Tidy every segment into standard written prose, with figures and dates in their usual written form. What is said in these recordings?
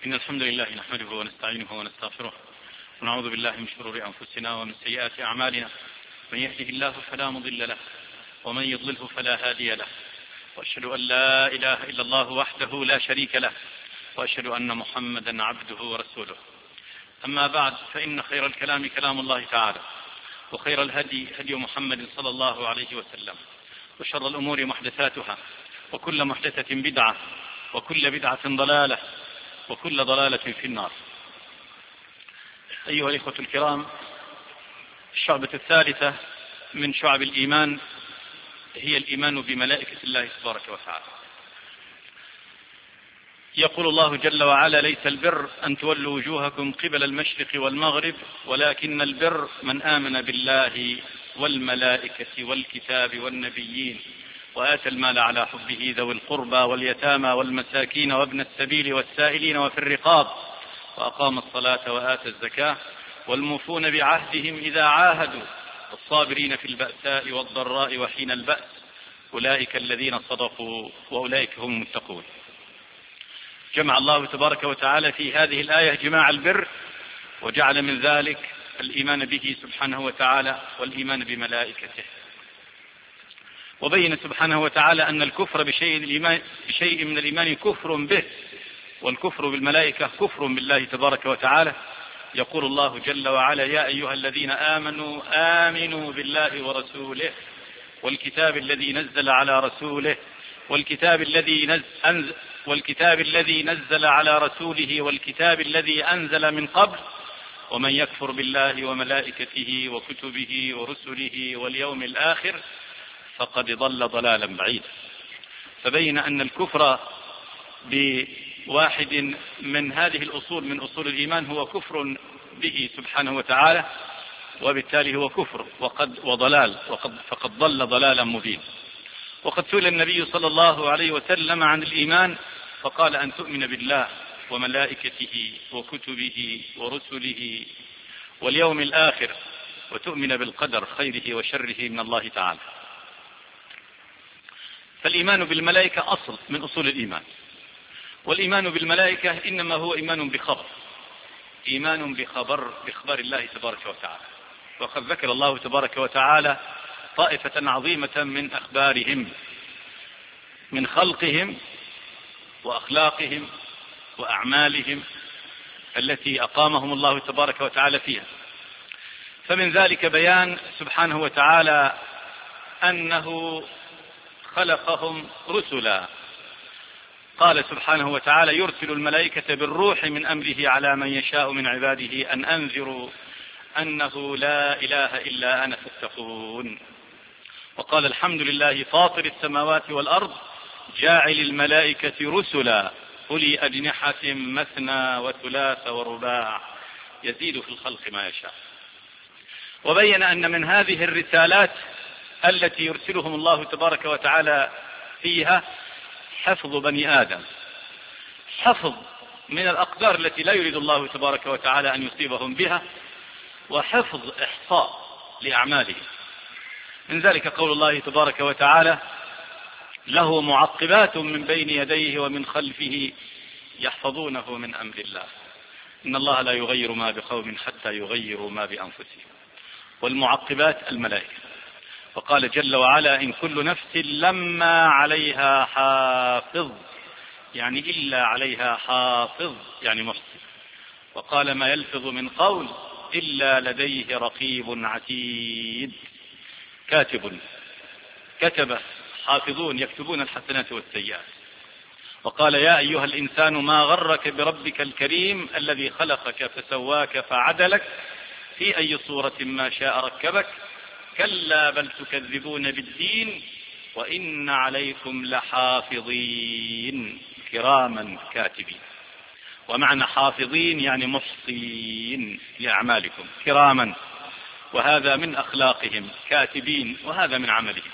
إن الحمد لله نحمده ونستعينه ونستغفره ونعوذ بالله من شرور أنفسنا ومن سيئات أعمالنا. من يهده الله فلا مضل له ومن يضلله فلا هادي له، وأشهد أن لا إله إلا الله وحده لا شريك له، وأشهد أن محمدا عبده ورسوله. أما بعد، فإن خير الكلام كلام الله تعالى، وخير الهدي هدي محمد صلى الله عليه وسلم، وشر الأمور محدثاتها، وكل محدثة بدعة، وكل بدعة ضلالة، وكل ضلالة في النار. أيها الإخوة الكرام، الشعبة الثالثة من شعب الإيمان هي الإيمان بملائكة الله تبارك وتعالى. يقول الله جل وعلا: ليس البر أن تولوا وجوهكم قبل المشرق والمغرب، ولكن البر من آمن بالله والملائكة والكتاب والنبيين وآتى المال على حبه ذوي القربى واليتامى والمساكين وابن السبيل والسائلين وفي الرقاب وأقام الصلاة وآتى الزكاة والموفون بعهدهم إذا عاهدوا الصابرين في البأساء والضراء وحين البأس أولئك الذين صدقوا وأولئك هم المتقون. جمع الله تبارك وتعالى في هذه الآية جماع البر، وجعل من ذلك الإيمان به سبحانه وتعالى والإيمان بملائكته. وبين سبحانه وتعالى أن الكفر بشيء من الإيمان كفر به، والكفر بالملائكة كفر بالله تبارك وتعالى. يقول الله جل وعلا: يا أيها الذين آمنوا آمنوا بالله ورسوله والكتاب الذي نزل على رسوله والكتاب الذي نزل على رسوله والكتاب الذي أنزل من قبل ومن يكفر بالله وملائكته وكتبه ورسله واليوم الآخر فقد ضل ضلالا بعيدا. فبين أن الكفر بواحد من هذه الأصول من أصول الإيمان هو كفر به سبحانه وتعالى، وبالتالي هو كفر وضلال، فقد ضل ضلالا مبين. وقد سئل النبي صلى الله عليه وسلم عن الإيمان فقال: أن تؤمن بالله وملائكته وكتبه ورسله واليوم الآخر وتؤمن بالقدر خيره وشره من الله تعالى. فالإيمان بالملائكة أصل من أصول الإيمان، والإيمان بالملائكة إنما هو إيمان بخبر، إيمان بإخبار الله تبارك وتعالى. وقد ذكر الله تبارك وتعالى طائفة عظيمة من أخبارهم، من خلقهم وأخلاقهم وأعمالهم التي أقامهم الله تبارك وتعالى فيها. فمن ذلك بيان سبحانه وتعالى أنه خلقهم رسلا. قال سبحانه وتعالى: يرسل الملائكة بالروح من أمره على من يشاء من عباده أن أنذروا أنه لا إله إلا أنا فاتقون. وقال: الحمد لله فاطر السماوات والأرض جاعل الملائكة رسلا أولي أجنحة مثنى وثلاث ورباع يزيد في الخلق ما يشاء. وبين أن من هذه الرسالات التي يرسلهم الله تبارك وتعالى فيها حفظ بني آدم، حفظ من الأقدار التي لا يريد الله تبارك وتعالى أن يصيبهم بها، وحفظ إحصاء لأعمالهم. من ذلك قول الله تبارك وتعالى: له معقبات من بين يديه ومن خلفه يحفظونه من أمر الله إن الله لا يغير ما بقوم حتى يغيروا ما بأنفسهم. والمعقبات الملائكة. وقال جل وعلا: إن كل نفس لما عليها حافظ، يعني إلا عليها حافظ، يعني محسن. وقال: ما يلفظ من قول إلا لديه رقيب عتيد. كتب حافظون يكتبون الحسنات والسيئات. وقال: يا أيها الإنسان ما غرك بربك الكريم الذي خلقك فسواك فعدلك في أي صورة ما شاء ركبك كلا بل تكذبون بالدين وإن عليكم لحافظين كراما كاتبين. ومعنى حافظين يعني محصين لأعمالكم، كراما وهذا من أخلاقهم، كاتبين وهذا من عملهم.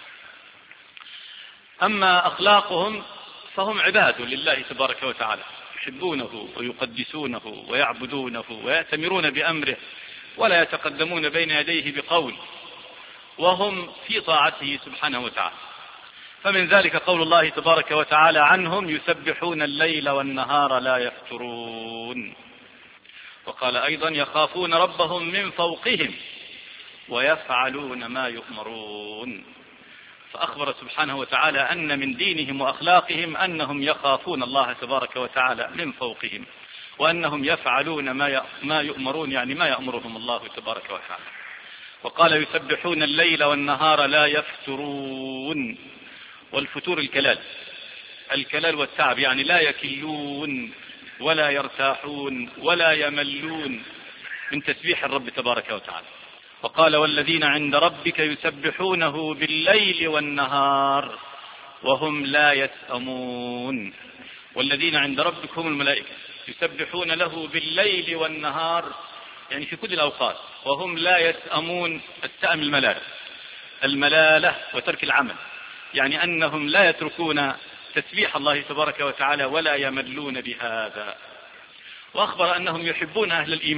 أما أخلاقهم فهم عباد لله تبارك وتعالى، يحبونه ويقدسونه ويعبدونه ويأتمرون بأمره ولا يتقدمون بين يديه بقول، وهم في طاعته سبحانه وتعالى. فمن ذلك قول الله تبارك وتعالى عنهم: يسبحون الليل والنهار لا يفترون. وقال أيضا: يخافون ربهم من فوقهم ويفعلون ما يؤمرون. فأخبر سبحانه وتعالى أن من دينهم وأخلاقهم أنهم يخافون الله تبارك وتعالى من فوقهم، وأنهم يفعلون ما يؤمرون، يعني ما يأمرهم الله تبارك وتعالى. وقال: يسبحون الليل والنهار لا يفترون. والفتور الكلال والتعب، يعني لا يكلون ولا يرتاحون ولا يملون من تسبيح الرب تبارك وتعالى. وقال: والذين عند ربك يسبحونه بالليل والنهار وهم لا يسأمون. والذين عند ربك هم الملائكة يسبحون له بالليل والنهار، يعني في كل الأوقات، وهم لا يسأمون. السأم الملالة وترك العمل، يعني أنهم لا يتركون تسبيح الله تبارك وتعالى ولا يملون بهذا. وأخبر أنهم يحبون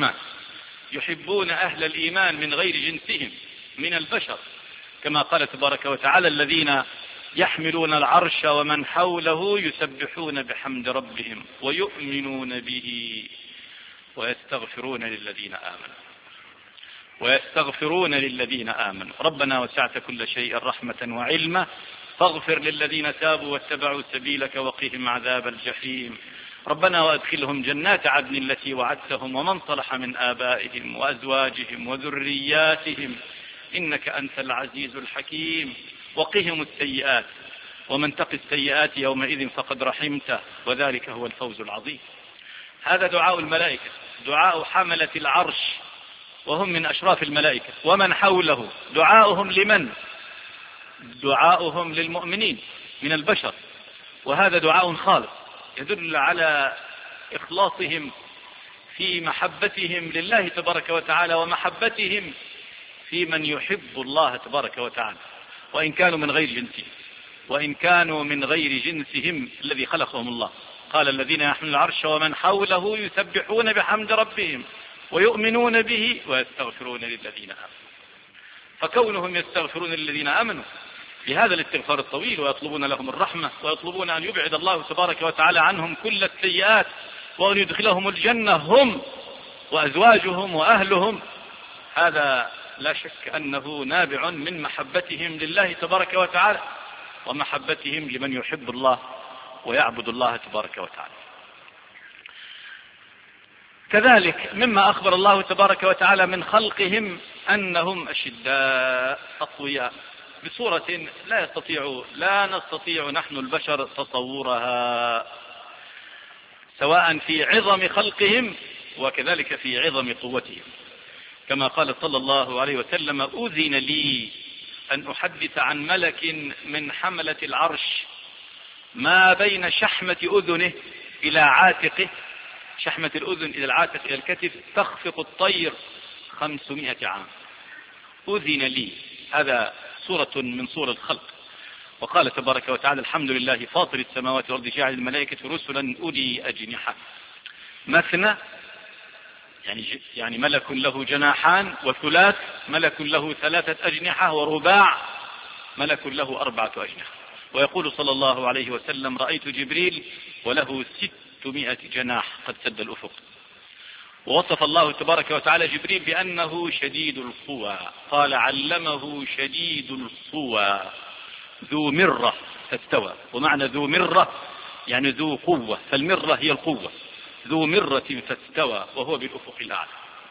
أهل الإيمان من غير جنسهم من البشر، كما قال تبارك وتعالى: الذين يحملون العرش ومن حوله يسبحون بحمد ربهم ويؤمنون به ويستغفرون للذين آمنوا ربنا وسعت كل شيء رحمة وعلما فاغفر للذين تابوا واتبعوا سبيلك وقهم عذاب الجحيم. ربنا وأدخلهم جنات عدن التي وعدتهم ومن صلح من آبائهم وأزواجهم وذرياتهم إنك أنت العزيز الحكيم. وقهم السيئات ومن تق السيئات يومئذ فقد رحمته وذلك هو الفوز العظيم. هذا دعاء الملائكة، دعاء حملة العرش وهم من أشراف الملائكة ومن حوله. دعاؤهم لمن؟ دعاؤهم للمؤمنين من البشر، وهذا دعاء خالص يدل على إخلاصهم في محبتهم لله تبارك وتعالى ومحبتهم في من يحب الله تبارك وتعالى، وإن كانوا من غير جنسهم الذي خلقهم الله. قال: الذين يحملون العرش ومن حوله يسبحون بحمد ربهم ويؤمنون به ويستغفرون للذين آمنوا. فكونهم يستغفرون للذين آمنوا بهذا الاستغفار الطويل ويطلبون لهم الرحمة ويطلبون أن يبعد الله تبارك وتعالى عنهم كل السيئات وأن يدخلهم الجنة هم وأزواجهم وأهلهم، هذا لا شك أنه نابع من محبتهم لله تبارك وتعالى ومحبتهم لمن يحب الله ويعبد الله تبارك وتعالى. كذلك مما أخبر الله تبارك وتعالى من خلقهم أنهم أشداء أقوياء بصورة لا نستطيع نحن البشر تصورها، سواء في عظم خلقهم وكذلك في عظم قوتهم، كما قال صلى الله عليه وسلم: أذن لي أن أحدث عن ملك من حملة العرش ما بين شحمة أذنه إلى عاتقه، شحمة الأذن إلى العاتق إلى الكتف، تخفق الطير 500 عام. أذن لي، هذا صورة من صور الخلق. وقال تبارك وتعالى: الحمد لله فاطر السماوات والأرض جاعل الملائكة رسلا أولي أجنحة مثنى، يعني ملك له جناحان، وثلاث ملك له 3 أجنحة، ورباع ملك له 4 أجنحة. ويقول صلى الله عليه وسلم: رأيت جبريل وله 600 جناح قد سد الأفق. ووصف الله تبارك وتعالى جبريل بأنه شديد القوى، قال: علمه شديد القوى ذو مرة فاستوى. ومعنى ذو مرة يعني ذو قوة، فالمرة هي القوة. ذو مرة فاستوى وهو بالأفق الأعلى.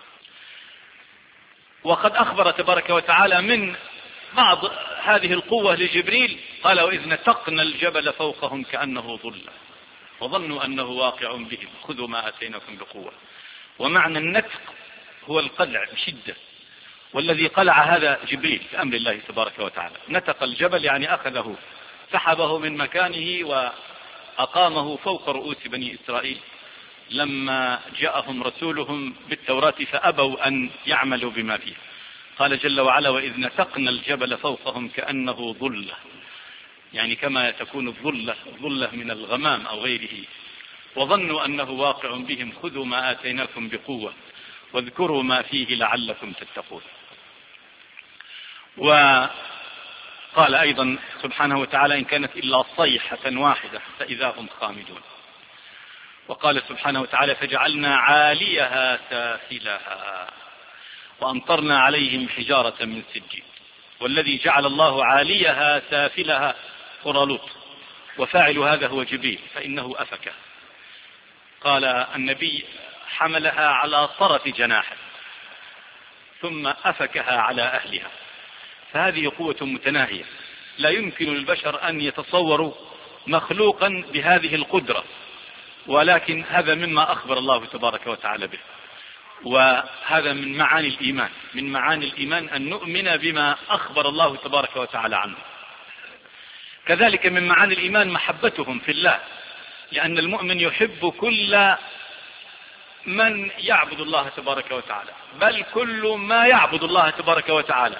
وقد أخبر تبارك وتعالى من بعض هذه القوة لجبريل، قال: وإذ نتقنا الجبل فوقهم كأنه ظلة وظنوا أنه واقع بهم خذوا ما أتيناكم بقوة. ومعنى النتق هو القلع بشدة، والذي قلع هذا جبريل بأمر الله تبارك وتعالى. نتق الجبل يعني أخذه، سحبه من مكانه وأقامه فوق رؤوس بني إسرائيل لما جاءهم رسولهم بالتوراة فأبوا أن يعملوا بما فيه. قال جل وعلا: وإذ نتقنا الجبل فوقهم كأنه ظلة، يعني كما تكون الظلة من الغمام أو غيره. وظنوا أنه واقع بهم خذوا ما آتيناكم بقوة واذكروا ما فيه لعلكم تتقون. قال أيضا سبحانه وتعالى: إن كانت إلا صيحة واحدة فإذا هم خامدون. وقال سبحانه وتعالى: فجعلنا عاليها سافلها وأمطرنا عليهم حجارة من سجيل. والذي جعل الله عاليها سافلها قرالوط، وفاعل هذا هو جبريل، فإنه أفك. قال النبي: حملها على طرف جناحه ثم أفكها على أهلها. فهذه قوة متناهية، لا يمكن للبشر أن يتصوروا مخلوقا بهذه القدرة، ولكن هذا مما أخبر الله تبارك وتعالى به. وهذا من معاني الإيمان، من معاني الإيمان أن نؤمن بما أخبر الله تبارك وتعالى عنه. كذلك من معاني الإيمان محبتهم في الله، لأن المؤمن يحب كل من يعبد الله تبارك وتعالى، بل كل ما يعبد الله تبارك وتعالى،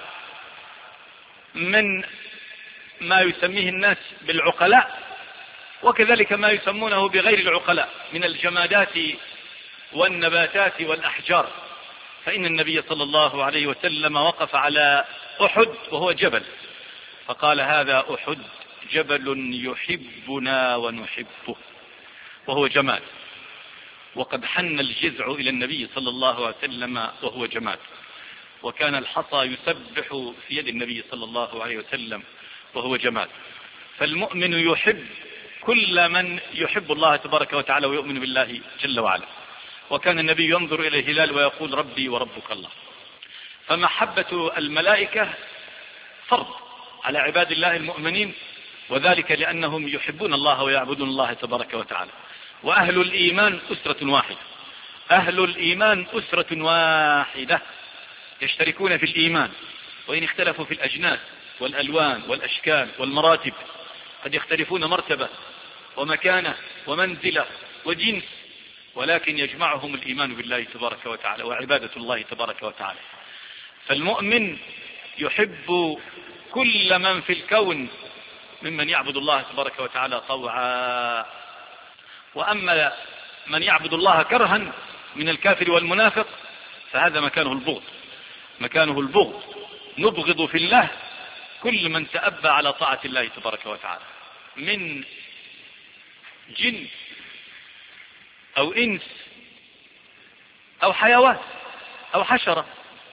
من ما يسميه الناس بالعقلاء، وكذلك ما يسمونه بغير العقلاء من الجمادات والنباتات والأحجار. فإن النبي صلى الله عليه وسلم وقف على أحد وهو جبل، فقال: هذا أحد جبل يحبنا ونحبه، وهو جماد. وقد حن الجذع إلى النبي صلى الله عليه وسلم وهو جماد، وكان الحصى يسبح في يد النبي صلى الله عليه وسلم وهو جماد. فالمؤمن يحب كل من يحب الله تبارك وتعالى ويؤمن بالله جل وعلا. وكان النبي ينظر إلى الهلال ويقول: ربي وربك الله. فمحبة الملائكة فرض على عباد الله المؤمنين، وذلك لأنهم يحبون الله ويعبدون الله تبارك وتعالى. وأهل الإيمان أسرة واحدة، أهل الإيمان أسرة واحدة يشتركون في الإيمان، وإن اختلفوا في الأجناس والألوان والأشكال والمراتب، قد يختلفون مرتبة ومكانة ومنزلة وجنس، ولكن يجمعهم الإيمان بالله تبارك وتعالى وعبادة الله تبارك وتعالى. فالمؤمن يحب كل من في الكون ممن يعبد الله تبارك وتعالى طوعا. وأما من يعبد الله كرها من الكافر والمنافق فهذا مكانه البغض، مكانه البغض. نبغض في الله كل من تأبى على طاعة الله تبارك وتعالى، من جن أو إنس أو حيوان أو حشرة.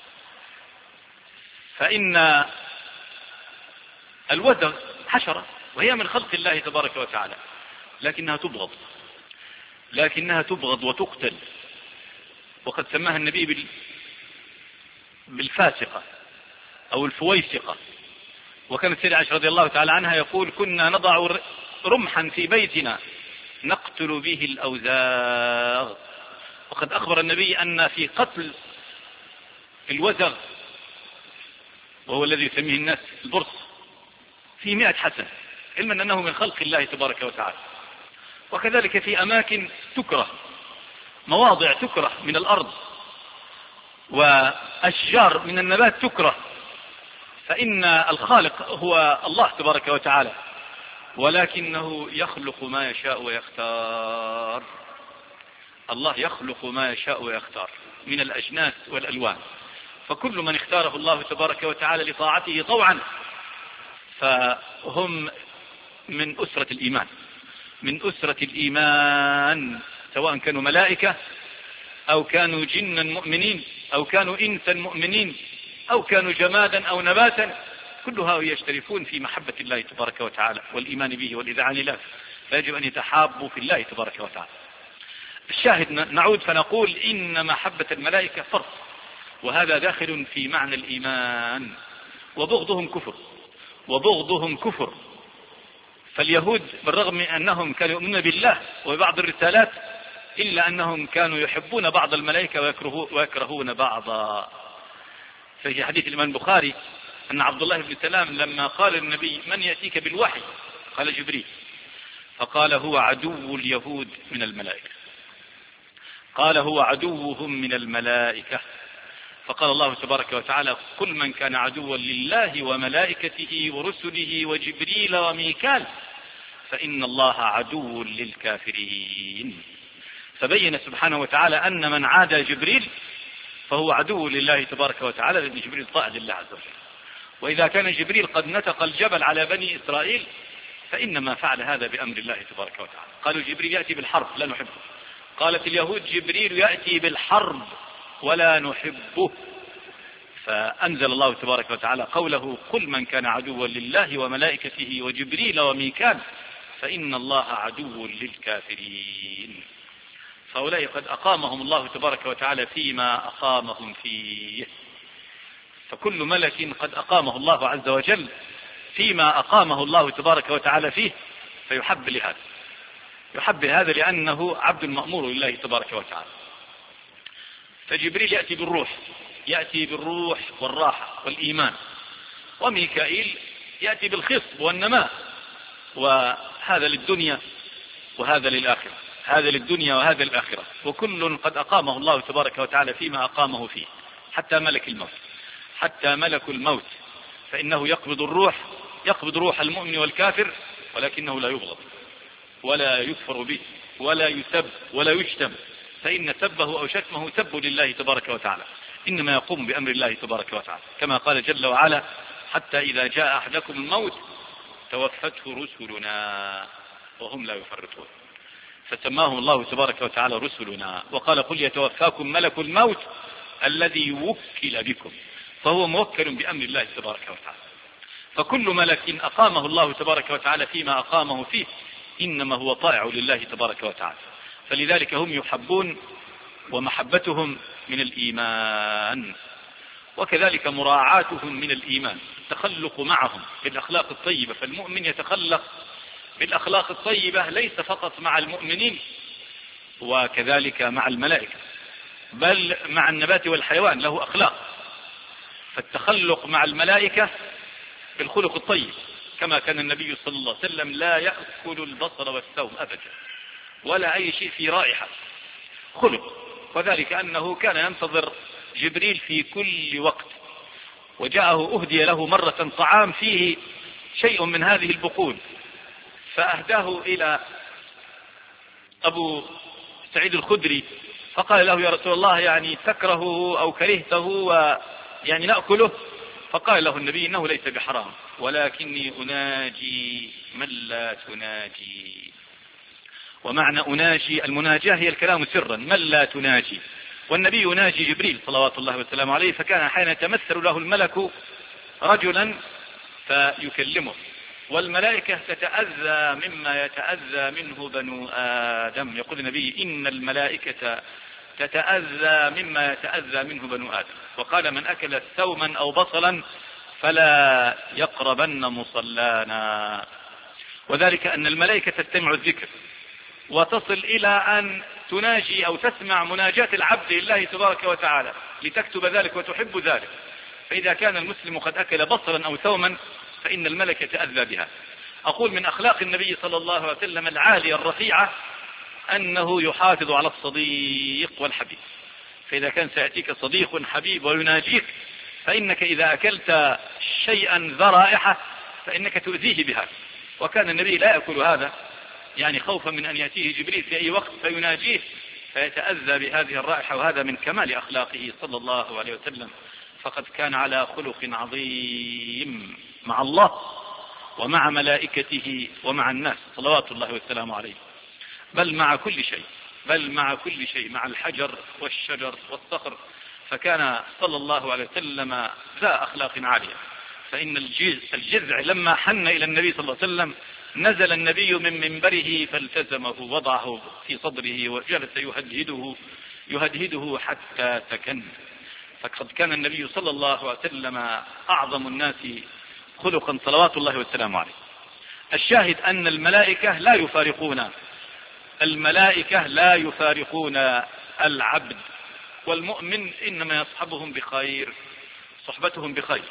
فإن الوزغ حشرة وهي من خلق الله تبارك وتعالى، لكنها تبغض وتقتل. وقد سماها النبي بالفاسقة أو الفويسقة. وكانت سيدة عائشة رضي الله تعالى عنها يقول: كنا نضع رمحا في بيتنا نقتل به الأوزاغ. وقد أخبر النبي أن في قتل الوزغ، وهو الذي يسميه الناس البرص، في 100 حسنة، علما أنه من خلق الله تبارك وتعالى. وكذلك في أماكن تكره، مواضع تكره من الأرض، وأشجار من النبات تكره، فإن الخالق هو الله تبارك وتعالى، ولكنه يخلق ما يشاء ويختار. الله يخلق ما يشاء ويختار من الأجناس والألوان. فكل من اختاره الله تبارك وتعالى لطاعته طوعا فهم من أسرة الإيمان، من أسرة الإيمان، سواء كانوا ملائكة أو كانوا جنا مؤمنين أو كانوا إنسا مؤمنين أو كانوا جمادا أو نباتا، كلها يشتركون في محبة الله تبارك وتعالى والإيمان به والإذعان له، فيجب أن يتحابوا في الله تبارك وتعالى. الشاهد نعود فنقول إن محبة الملائكة فرض، وهذا داخل في معنى الإيمان. وبغضهم كفر، وبغضهم كفر. فاليهود بالرغم من أنهم كانوا يؤمنون بالله وبعض الرسالات، إلا أنهم كانوا يحبون بعض الملائكة ويكرهون بعضا. في حديث الإمام البخاري أن عبد الله بن سلام لما قال للنبي: من يأتيك بالوحي؟ قال: جبريل. فقال: هو عدو اليهود من الملائكة. قال: هو عدوهم من الملائكة. فقال الله تبارك وتعالى: كل من كان عدوا لله وملائكته ورسله وجبريل وميكال فإن الله عدو للكافرين. فبين سبحانه وتعالى أن من عادى جبريل فهو عدو لله تبارك وتعالى، لأن جبريل طاعة لله عز وجل. وإذا كان جبريل قد نتق الجبل على بني إسرائيل فإنما فعل هذا بأمر الله تبارك وتعالى. قالوا جبريل يأتي بالحرب لا نحبه، قالت اليهود جبريل يأتي بالحرب ولا نحبه، فأنزل الله تبارك وتعالى قوله قل من كان عدوا لله وملائكته وجبريل وميكال فإن الله عدو للكافرين. فهؤلاء قد أقامهم الله تبارك وتعالى فيما أقامهم فيه، فكل ملك قد أقامه الله عز وجل فيما أقامه الله تبارك وتعالى فيه فيحب لهذا، يحب هذا لأنه عبد مأمور لله تبارك وتعالى. فجبريل يأتي بالروح والراحة والإيمان، وميكائيل يأتي بالخصب والنماء، وهذا للدنيا وهذا للآخرة، هذا للدنيا وهذا للآخرة، وكل قد أقامه الله تبارك وتعالى فيما أقامه فيه. حتى ملك الموت فإنه يقبض روح المؤمن والكافر، ولكنه لا يبغض ولا يكفر به ولا يسب ولا يشتم، فإن سبه أو شتمه سب لله تبارك وتعالى، إنما يقوم بأمر الله تبارك وتعالى، كما قال جل وعلا حتى إذا جاء أحدكم الموت توفته رسلنا وهم لا يفرطون، فسماهم الله تبارك وتعالى رسلنا، وقال قل يتوفاكم ملك الموت الذي وكل بكم، فهو موكل بأمر الله تبارك وتعالى. فكل ملك أقامه الله تبارك وتعالى فيما أقامه فيه إنما هو طائع لله تبارك وتعالى، فلذلك هم يحبون، ومحبتهم من الإيمان، وكذلك مراعاتهم من الإيمان، التخلق معهم بالأخلاق الطيبة، فالمؤمن يتخلق بالأخلاق الطيبة ليس فقط مع المؤمنين وكذلك مع الملائكة، بل مع النبات والحيوان له أخلاق، فالتخلق مع الملائكة بالخلق الطيب، كما كان النبي صلى الله عليه وسلم لا يأكل البصل والثوم أبدا ولا أي شيء في رائحة، خلق، وذلك أنه كان ينتظر جبريل في كل وقت، وجاءه أهدي له مرة طعام فيه شيء من هذه البقول، فأهداه إلى أبو سعيد الخدري فقال له يا رسول الله يعني تكرهه أو كرهته ويعني نأكله؟ فقال له النبي إنه ليس بحرام ولكني أناجي من لا تناجي، ومعنى أناجي المناجاة هي الكلام سرا، من لا تناجي، والنبي يناجي جبريل صلوات الله وسلامه عليه، فكان أحيانا يتمثل له الملك رجلا فيكلمه، والملائكة تتأذى مما يتأذى منه بنو آدم، يقول النبي إن الملائكة تتأذى مما يتأذى منه بنو آدم، وقال من أكل ثوما أو بصلا فلا يقربن مصلانا، وذلك أن الملائكة تستمع الذكر وتصل إلى أن تناجي أو تسمع مناجاة العبد لله تبارك وتعالى لتكتب ذلك وتحب ذلك، فإذا كان المسلم قد أكل بصلا أو ثوما فإن الملك يتأذى بها. أقول من أخلاق النبي صلى الله عليه وسلم العالية الرفيعة أنه يحافظ على الصديق والحبيب، فإذا كان سيأتيك صديق حبيب ويناجيك فإنك إذا أكلت شيئا ذا رائحة فإنك تؤذيه بها، وكان النبي لا يأكل هذا يعني خوفا من أن يأتيه جبريل في أي وقت فيناجيه فيتأذى بهذه الرائحة، وهذا من كمال أخلاقه صلى الله عليه وسلم، فقد كان على خلق عظيم مع الله ومع ملائكته ومع الناس صلوات الله والسلام عليه، بل مع كل شيء، مع الحجر والشجر والصخر، فكان صلى الله عليه وسلم ذا أخلاق عالية. فإن الجذع لما حن إلى النبي صلى الله عليه وسلم نزل النبي من منبره فالتزمه وضعه في صدره وجلس يهدهده حتى سكن، فقد كان النبي صلى الله عليه وسلم أعظم الناس خلقا صلوات الله والسلام عليه. الشاهد أن الملائكة لا يفارقون العبد، والمؤمن إنما يصحبهم بخير، صحبتهم بخير،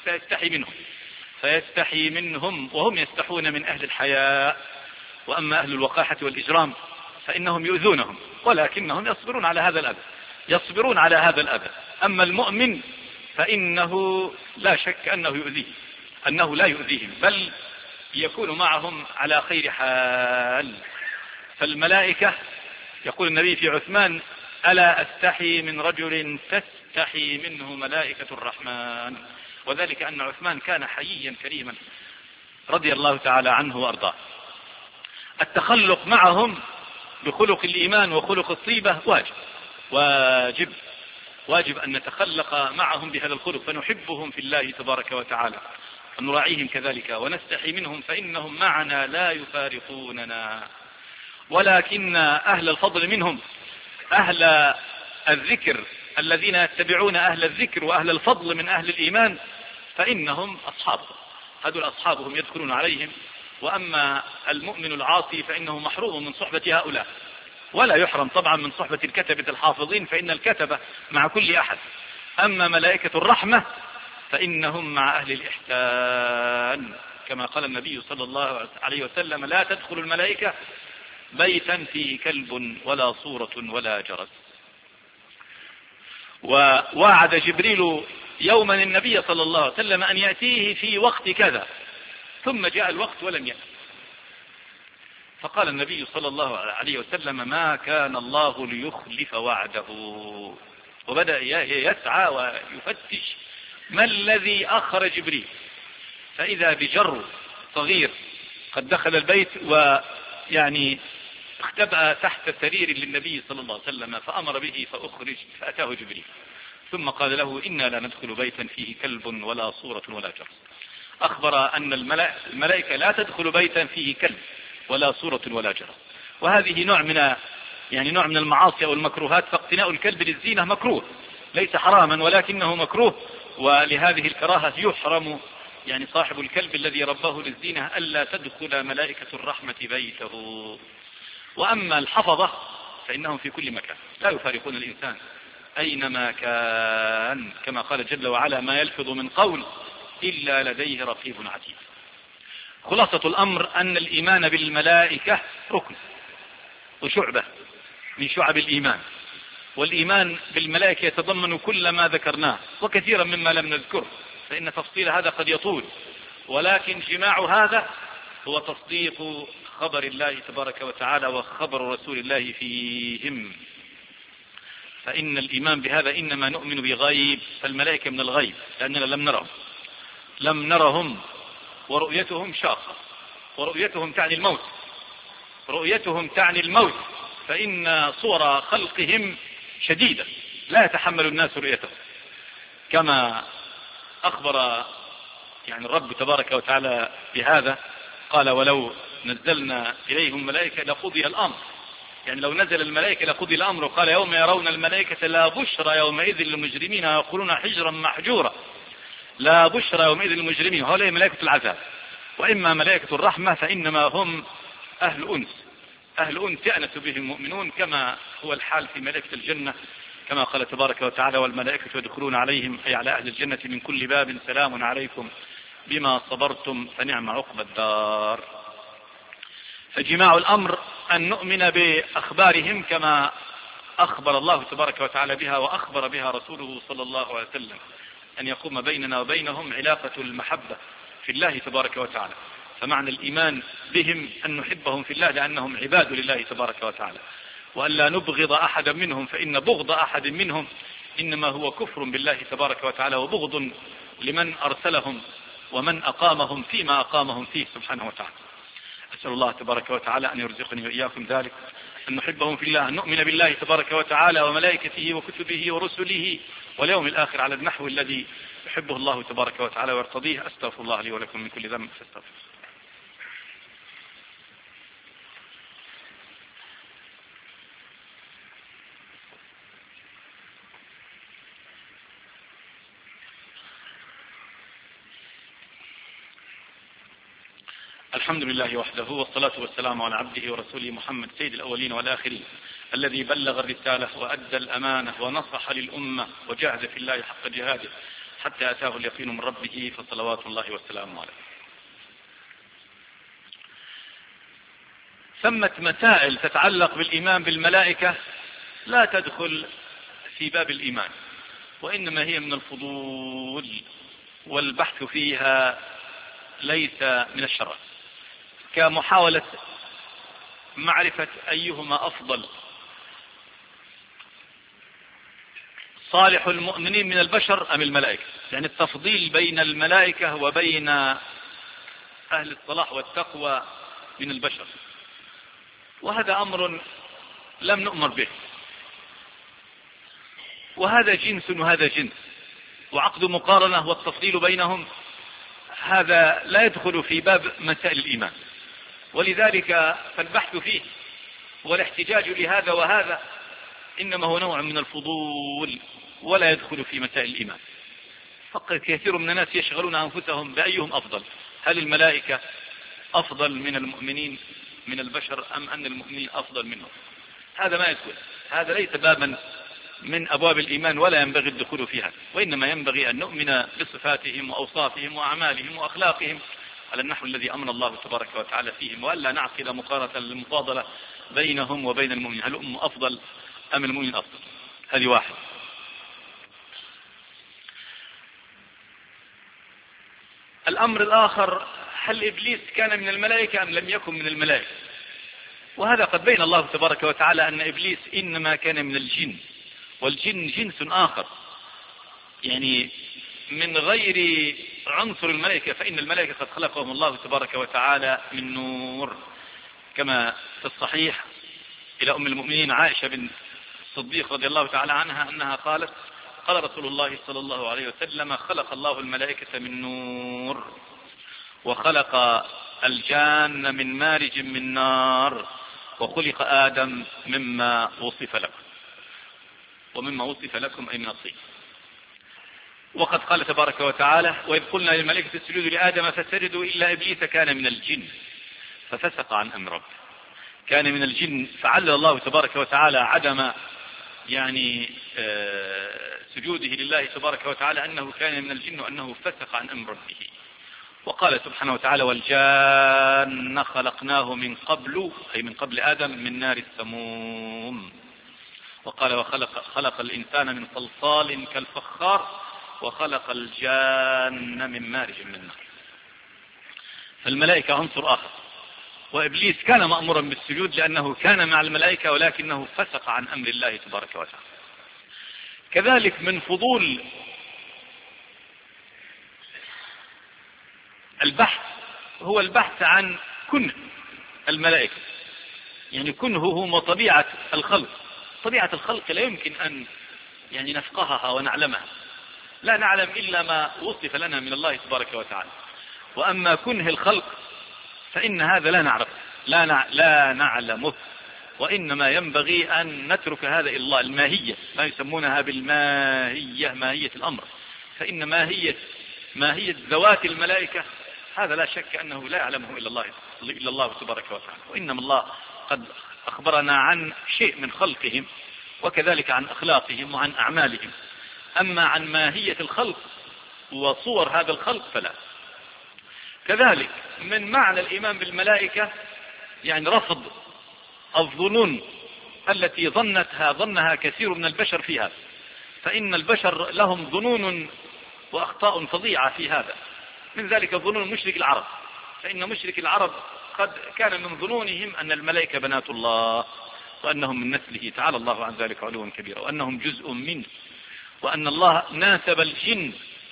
فيستحي منهم وهم يستحون من أهل الحياء، وأما أهل الوقاحة والإجرام فإنهم يؤذونهم ولكنهم يصبرون على هذا الأذى، أما المؤمن فإنه لا شك أنه لا يؤذيهم بل يكون معهم على خير حال. فالملائكة يقول النبي في عثمان ألا أستحي من رجل تستحي منه ملائكة الرحمن، وذلك أن عثمان كان حييا كريما رضي الله تعالى عنه وأرضاه. التخلق معهم بخلق الإيمان وخلق الطيبة واجب أن نتخلق معهم بهذا الخلق، فنحبهم في الله تبارك وتعالى، ونراعيهم كذلك، ونستحي منهم، فإنهم معنا لا يفارقوننا. ولكن أهل الفضل منهم، أهل الذكر الذين يتبعون أهل الذكر وأهل الفضل من أهل الإيمان، فإنهم أصحابهم، هذول أصحابهم يدخلون عليهم. وأما المؤمن العاصي فإنه محروم من صحبة هؤلاء، ولا يحرم طبعا من صحبة الكتبة الحافظين، فإن الكتبة مع كل أحد. أما ملائكة الرحمة فإنهم مع أهل الإحسان، كما قال النبي صلى الله عليه وسلم: لا تدخل الملائكة بيتا فيه كلب ولا صورة ولا جرس. ووعد جبريل يوما النبي صلى الله عليه وسلم أن يأتيه في وقت كذا، ثم جاء الوقت ولم يأتي، فقال النبي صلى الله عليه وسلم: ما كان الله ليخلف وعده. وبدأ يسعى ويفتش ما الذي أخر جبريل، فإذا بجر صغير قد دخل البيت ويعني اختبأ تحت سرير للنبي صلى الله عليه وسلم، فأمر به فأخرج، فأتاه جبريل ثم قال له: إنا لا ندخل بيتا فيه كلب ولا صورة ولا جرس. أخبر أن الملائكة لا تدخل بيتا فيه كلب ولا صورة ولا جرس. وهذه نوع من المعاصي أو المكروهات، فاقتناء الكلب للزينة مكروه، ليس حراما ولكنه مكروه، ولهذه الكراهة يحرم صاحب الكلب الذي رباه للزينة ألا تدخل ملائكة الرحمة بيته. وأما الحفظة فإنهم في كل مكان لا يفارقون الإنسان أينما كان، كما قال جل وعلا: ما يلفظ من قول إلا لديه رقيب عتيد. خلاصة الأمر أن الإيمان بالملائكة ركن وشعبة من شعب الإيمان، والإيمان بالملائكة يتضمن كل ما ذكرناه وكثيرا مما لم نذكره، فإن تفصيل هذا قد يطول، ولكن جماع هذا هو تصديق خبر الله تبارك وتعالى وخبر رسول الله فيهم. فإن الإيمان بهذا إنما نؤمن بغيب، فالملائكة من الغيب لأننا لم نرهم، ورؤيتهم شاقة، ورؤيتهم تعني الموت، فإن صور خلقهم شديدة لا يتحمل الناس رؤيتهم، كما أخبر الرب تبارك وتعالى بهذا، قال: ولو نزلنا إليهم ملائكة لقضي الأمر، لو نزل الملائكة لقضي الأمر. وقال: يوم يرون الملائكة لا بشرى يومئذ للمجرمين يقولون حجرا محجورا. لا بشرى يومئذ للمجرمين، هؤلاء ملائكة العذاب. وإما ملائكة الرحمة فإنما هم أهل أنس يأنس بهم المؤمنون، كما هو الحال في ملائكة الجنة، كما قال تبارك وتعالى: والملائكة يدخلون عليهم، أي على أهل الجنة، من كل باب سلام عليكم بما صبرتم فنعم عقبى الدار. فجماع الأمر أن نؤمن بأخبارهم كما أخبر الله تبارك وتعالى بها وأخبر بها رسوله صلى الله عليه وسلم، أن يقوم بيننا وبينهم علاقة المحبة في الله تبارك وتعالى. فمعنى الإيمان بهم أن نحبهم في الله لأنهم عباد لله تبارك وتعالى، وأن لا نبغض أحدا منهم، فإن بغض أحد منهم إنما هو كفر بالله تبارك وتعالى وبغض لمن أرسلهم ومن أقامهم فيما أقامهم فيه سبحانه وتعالى. أسأل الله تبارك وتعالى أن يرزقني وإياكم ذلك، أن نحبهم في الله، أن نؤمن بالله تبارك وتعالى وملائكته وكتبه ورسله واليوم الآخر على النحو الذي يحبه الله تبارك وتعالى ويرتضيه. أستغفر الله لي ولكم من كل ذنب فاستغفر. الحمد لله وحده، والصلاة والسلام على عبده ورسوله محمد سيد الأولين والآخرين، الذي بلغ الرسالة وأدى الأمانة ونصح للأمة وجاهد في الله حق جهاده حتى أتاه اليقين من ربه، فصلوات الله والسلام عليه. ثمة مسائل تتعلق بالإيمان بالملائكة لا تدخل في باب الإيمان، وإنما هي من الفضول، والبحث فيها ليس من الشرع، كمحاولة معرفة أيهما أفضل، صالح المؤمنين من البشر أم الملائكة؟ يعني التفضيل بين الملائكة وبين أهل الصلاح والتقوى من البشر، وهذا أمر لم نؤمر به، وهذا جنس وهذا جنس، وعقد مقارنة والتفضيل بينهم هذا لا يدخل في باب مسائل الإيمان، ولذلك فالبحث فيه والاحتجاج لهذا وهذا إنما هو نوع من الفضول ولا يدخل في مسائل الإيمان. فقط كثير من الناس يشغلون أنفسهم بأيهم أفضل، هل الملائكة أفضل من المؤمنين من البشر أم أن المؤمنين أفضل منهم؟ هذا ما يدخل، هذا ليس بابا من أبواب الإيمان ولا ينبغي الدخول فيها، وإنما ينبغي أن نؤمن بصفاتهم وأوصافهم وأعمالهم وأخلاقهم على النحو الذي أمر الله تبارك وتعالى فيهم، وألا نعقد مقارنة المفاضلة بينهم وبين المؤمنين، هل هم أفضل أم المؤمنين أفضل؟ هذه واحد. الأمر الآخر، هل إبليس كان من الملائكة أم لم يكن من الملائكة؟ وهذا قد بين الله تبارك وتعالى أن إبليس إنما كان من الجن، والجن جنس آخر يعني من غير عنصر الملائكة، فإن الملائكة قد خلقهم الله تبارك وتعالى من نور، كما في الصحيح إلى أم المؤمنين عائشة بنت الصديق رضي الله تعالى عنها أنها قالت: قال رسول الله صلى الله عليه وسلم: خلق الله الملائكة من نور، وخلق الجان من مارج من نار، وخلق آدم مما وصف لكم، ومما وصف لكم أي من الطين. وقد قال تبارك وتعالى: وإذ قلنا للملائكة اسجدوا لآدم فسجدوا إلا إبليس كان من الجن ففسق عن أمر ربه. كان من الجن، فعلل الله تبارك وتعالى عدم يعني سجوده لله تبارك وتعالى أنه كان من الجن وأنه فسق عن أمر ربه. وقال سبحانه وتعالى: والجان خلقناه من قبل، أي من قبل آدم، من نار السموم. وقال: خلق الإنسان من صلصال كالفخار، وخلق الجان من مارج من نار. فالملائكة عنصر آخر، وإبليس كان مأمورا بالسجود لأنه كان مع الملائكة ولكنه فسق عن أمر الله تبارك وتعالى. كذلك من فضول البحث هو البحث عن كنه الملائكة، يعني كنههم وطبيعة الخلق. طبيعة الخلق لا يمكن أن يعني نفقهها ونعلمها، لا نعلم إلا ما وصف لنا من الله تبارك وتعالى. وأما كنه الخلق فإن هذا لا نعرفه، لا نعلمه، وإنما ينبغي أن نترك هذا إلى الله. الماهية، ما يسمونها بالماهية، ماهية الأمر، فإن ماهية ذوات الملائكة هذا لا شك أنه لا يعلمه إلا الله تبارك وتعالى. وإنما الله قد أخبرنا عن شيء من خلقهم، وكذلك عن أخلاقهم وعن أعمالهم. أما عن ماهية الخلق وصور هذا الخلق فلا. كذلك من معنى الإيمان بالملائكة يعني رفض الظنون التي ظنها كثير من البشر في هذا، فإن البشر لهم ظنون وأخطاء فظيعة في هذا. من ذلك ظنون مشرك العرب، فإن مشرك العرب قد كان من ظنونهم أن الملائكة بنات الله، وأنهم من نسله تعالى الله عن ذلك علوا كبيرا، وأنهم جزء منه، وأن الله ناسب الجن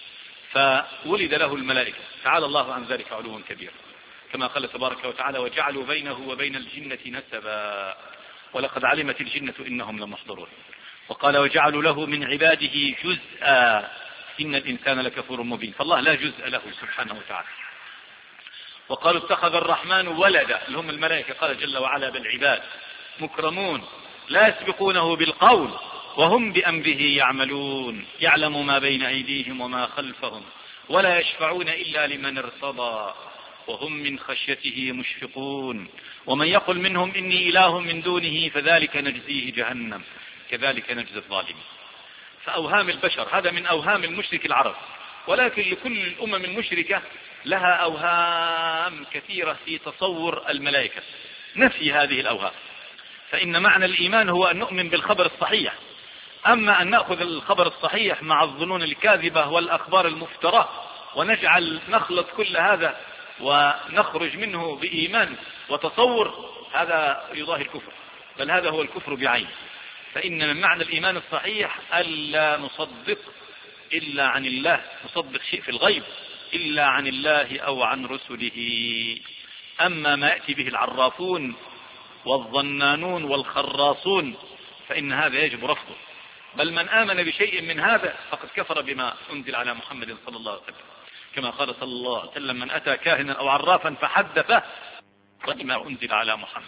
فولد له الملائكة تعالى الله عن ذلك علوا كبيرا، كما قال تبارك وتعالى: وجعلوا بينه وبين الجنة نسبا ولقد علمت الجنة إنهم لمحضرون. وقال: وجعلوا له من عباده جزءا إن الإنسان لكفور مبين. فالله لا جزء له سبحانه وتعالى. وقالوا: اتخذ الرحمن ولدا، اللي هم الملائكة. قال جل وعلا: بل عباد مكرمون لا يسبقونه بالقول وهم بأمره يعملون، يعلم ما بين أيديهم وما خلفهم ولا يشفعون إلا لمن ارتضى وهم من خشيته مشفقون، ومن يقل منهم إني إله من دونه فذلك نجزيه جهنم كذلك نجزي الظالمين. فأوهام البشر هذا من أوهام المشرك العرب، ولكن لكل الأمم المشركة لها أوهام كثيرة في تصور الملائكة. نفي هذه الأوهام، فإن معنى الإيمان هو أن نؤمن بالخبر الصحيح. أما أن نأخذ الخبر الصحيح مع الظنون الكاذبة والأخبار المفترة نخلط كل هذا ونخرج منه بإيمان وتصور، هذا يضاهي الكفر، بل هذا هو الكفر بعينه. فإن من معنى الإيمان الصحيح ألا نصدق إلا عن الله، نصدق شيء في الغيب إلا عن الله أو عن رسله. أما ما يأتي به العرافون والظنانون والخراصون فإن هذا يجب رفضه، بل من آمن بشيء من هذا فقد كفر بما أنزل على محمد صلى الله عليه وسلم، كما قال صلى الله عليه وسلم: من أتى كاهنا أو عرافا فحدثه بما أنزل على محمد.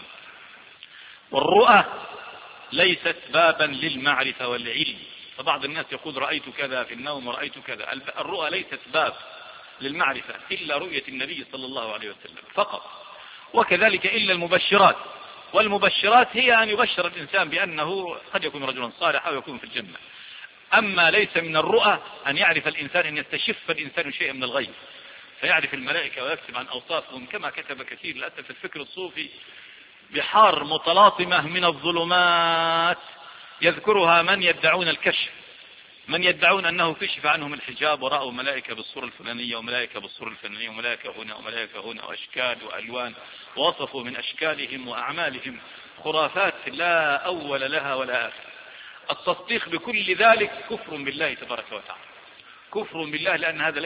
والرؤى ليست بابا للمعرفة والعلم، فبعض الناس يقول رأيت كذا في النوم ورأيت كذا. الرؤى ليست باب للمعرفة إلا رؤية النبي صلى الله عليه وسلم فقط، وكذلك إلا المبشرات، والمبشرات هي أن يبشر الإنسان بأنه قد يكون رجلا صالحا أو يكون في الجنة. أما ليس من الرؤى أن يعرف الإنسان، أن يستشف الإنسان شيئا من الغيب فيعرف الملائكة ويكتب عن أوصافهم، كما كتب كثير للأسف الفكر الصوفي بحار متلاطمة من الظلمات يذكرها من يدعون الكشف، من يدعون أنه كشف عنهم الحجاب ورأوا ملائكة بالصورة الفلانية وملائكة بالصورة الفلانية وملائكة هنا وملائكة هنا وأشكال وألوان، ووصفوا من أشكالهم وأعمالهم خرافات لا أول لها ولا آخر. التصديق بكل ذلك كفر بالله تبارك وتعالى، كفر بالله، لأن هذا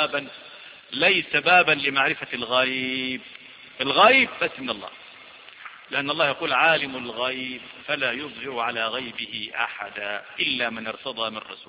ليس بابا لمعرفة الغيب. الغيب بس من الله، لأن الله يقول: عالم الغيب فلا يظهر على غيبه أحدا إلا من ارتضى من رسول.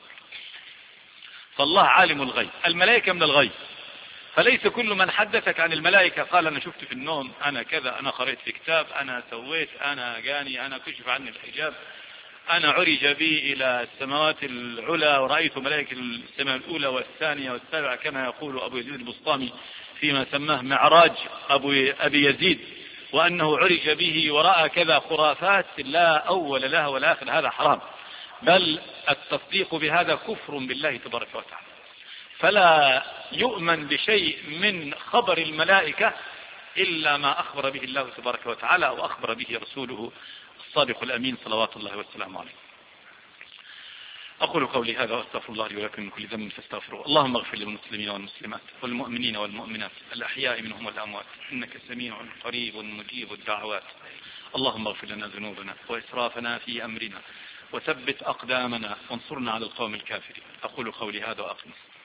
فالله عالم الغيب، الملائكة من الغيب، فليس كل من حدثك عن الملائكة قال أنا شفت في النوم، أنا كذا، أنا قرأت في كتاب، أنا سويت، أنا جاني، أنا كشف عني الحجاب، أنا عرج بي إلى السماوات العلى ورأيت ملائكة السماء الأولى والثانية والسابعة، كما يقول أبو يزيد البسطامي فيما سماه معراج أبي يزيد، وأنه عرج به ورأى كذا، خرافات لا أول لها ولا آخر. هذا حرام، بل التصديق بهذا كفر بالله تبارك وتعالى. فلا يؤمن بشيء من خبر الملائكة إلا ما أخبر به الله تبارك وتعالى وأخبر به رسوله الصادق الأمين صلوات الله والسلام عليه. أقول قولي هذا وأستغفر الله لي ولكم من كل ذنب فاستغفروه. اللهم اغفر للمسلمين والمسلمات والمؤمنين والمؤمنات الأحياء منهم والأموات، إنك سميع قريب مجيب الدعوات. اللهم اغفر لنا ذنوبنا وإسرافنا في أمرنا وثبت أقدامنا وانصرنا على القوم الكافرين. أقول قولي هذا وأقم.